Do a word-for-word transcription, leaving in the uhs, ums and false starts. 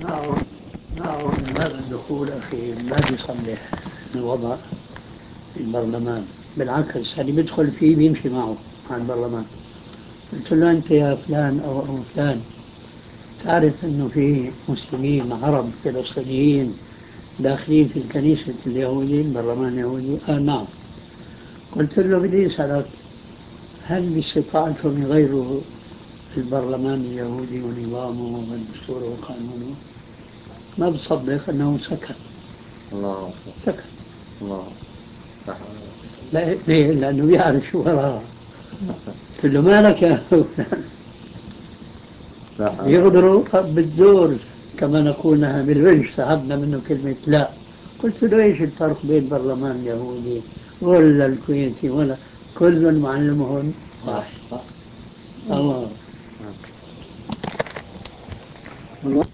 معه معه هذا الدخول أخي ما بيصلح الوضع في البرلمان، بالعكس اللي بيدخل فيه بيمشي معه مع البرلمان. قلت له أنت يا فلان أو أو فلان تعرف أنه في مسلمين عرب فلسطينيين داخلين في الكنيسة اليهودي البرلمان اليهودي؟ آه نعم. قلت له بدي أسألك هل باستطاعتهم يغيروا البرلمان اليهودي ونظامه ودستوره وقانونه؟ ما بصدق أنه سكت. الله سكت. الله لا ليه؟ لأنه بيعرف شو وراء. قلت له مالك يا فلان؟ يغدروا بالدور كما نقول نحن بالرنج، سحبنا منه كلمة لا. قلت له ايش الفرق بين برلمان اليهودي ولا الكويتي ولا كل معلمهم واحد. الله